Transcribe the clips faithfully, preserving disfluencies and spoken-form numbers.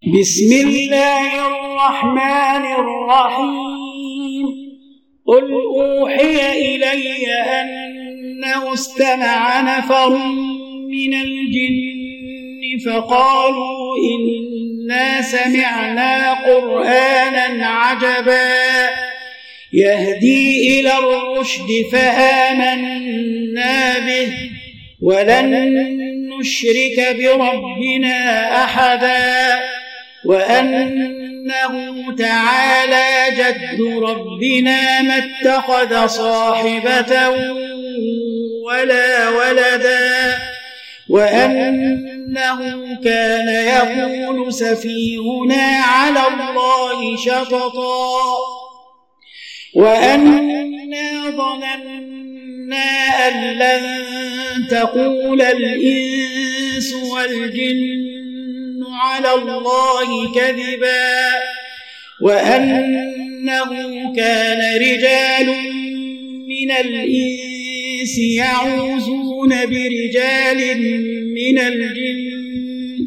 بسم الله الرحمن الرحيم قل أوحي إلي أنه استمع نفر من الجن فقالوا إنا سمعنا قرآنا عجبا يهدي إلى الرشد فآمنا به ولن نشرك بربنا أحدا وأنه تعالى جد ربنا ما اتخذ صاحبة ولا ولدا وأنه كان يقول سفيهنا على الله شططا وأنا ظننا أن لن تقول الإنس والجن على الله كذبا وأنه كان رجال من الإنس يعوذون برجال من الجن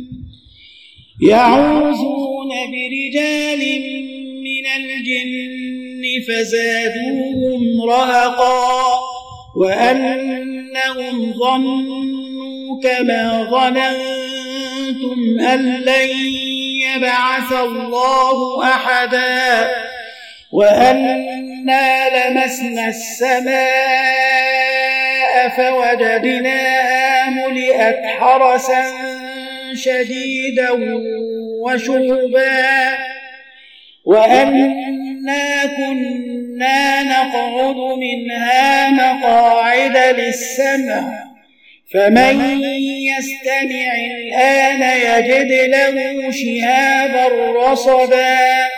يعوذون برجال من الجن فزادوهم رهقا وأنهم ظنوا كما ظننتم أن لن يبعث الله أحدا وأنا لمسنا السماء فوجدناها ملئت حرسا شديدا وشهبا وأنا كنا نقعد منها مقاعد للسمع فمن يستمع الآن يجد له شهابا رصدا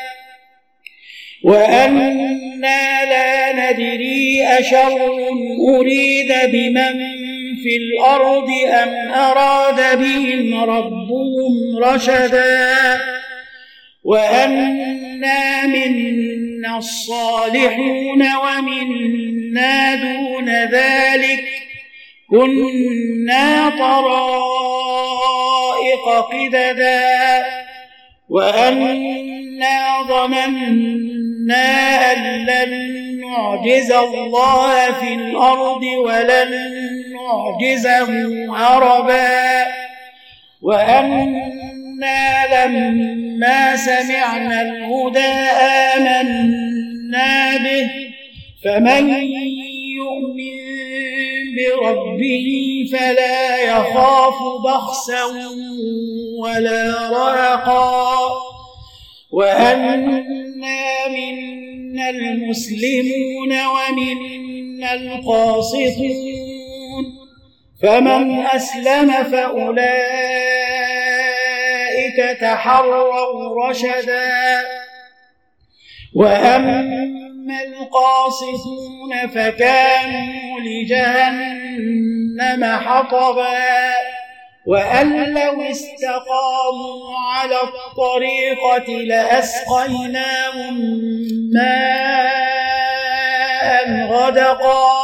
وأنا لا ندري أشر أريد بمن في الأرض أم أراد بهم ربهم رشدا وأنا منا الصالحون ومنا دون ذلك كنا طرائق قددا وأنا ظننا أن لن نعجز الله في الأرض ولن نعجزه هربا وأنا لما سمعنا الهدى آمنا به فمن يؤمن بربه فلا يخاف بخسا ولا رهقا وأنا منا المسلمون ومنا القاسطون فمن أسلم فأولئك تحروا رشدا وأما القاسطون فكانوا لجهنم حطبا وأن لو استقاموا على الطريقة لأسقيناهم ماء غدقا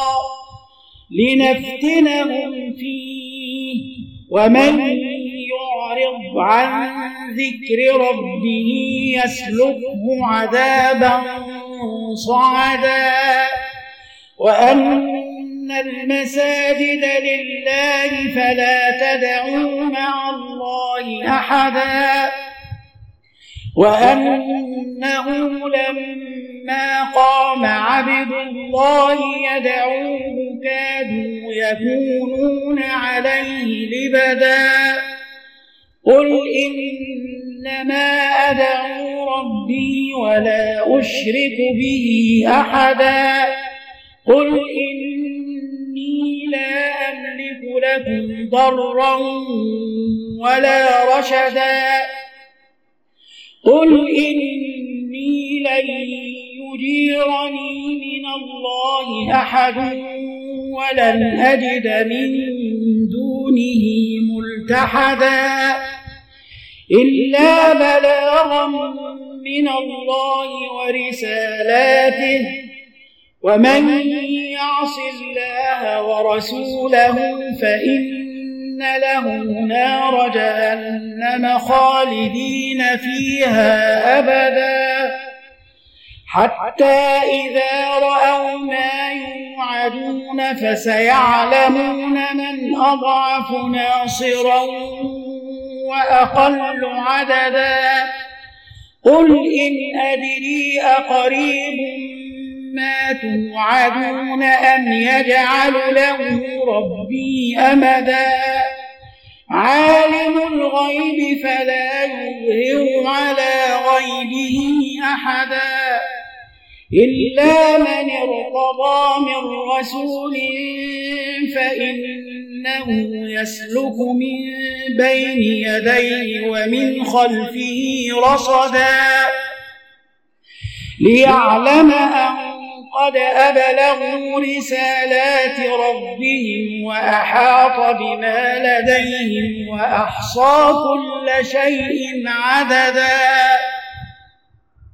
لنفتنهم فيه ومن يعرض عن ذكر ربه يسلكه عذابا صعدا وأن المساجد لله فلا تدعوا مع الله أحدا وأنه لما قام عبد الله يدعوه كادوا يكونون عليه لبدا قل إنما أدعو ربي ولا أشرك به أحدا قل إني لا أملك لكم ضرا ولا رشدا قل إني لن يجيرني من الله أحد ولن أجد من دونه ملتحدا إلا بلاغا من الله ورسالاته ومن يعص الله ورسوله فإن له نار جهنم خالدين فيها أبدا حتى إذا رأوا ما يوعدون فسيعلمون من أضعف ناصرا وأقل عددا قل إن أدري أقريب ما توعدون أم يجعل له ربي أمدا عالم الغيب فلا يظهر على غيبه أحدا إلا من ارتضى من رسول فإنه يسلك من بين يديه ومن خلفه رصدا ليعلم أن قد أبلغوا رسالات ربهم وأحاط بما لديهم وأحصى كل شيء عددا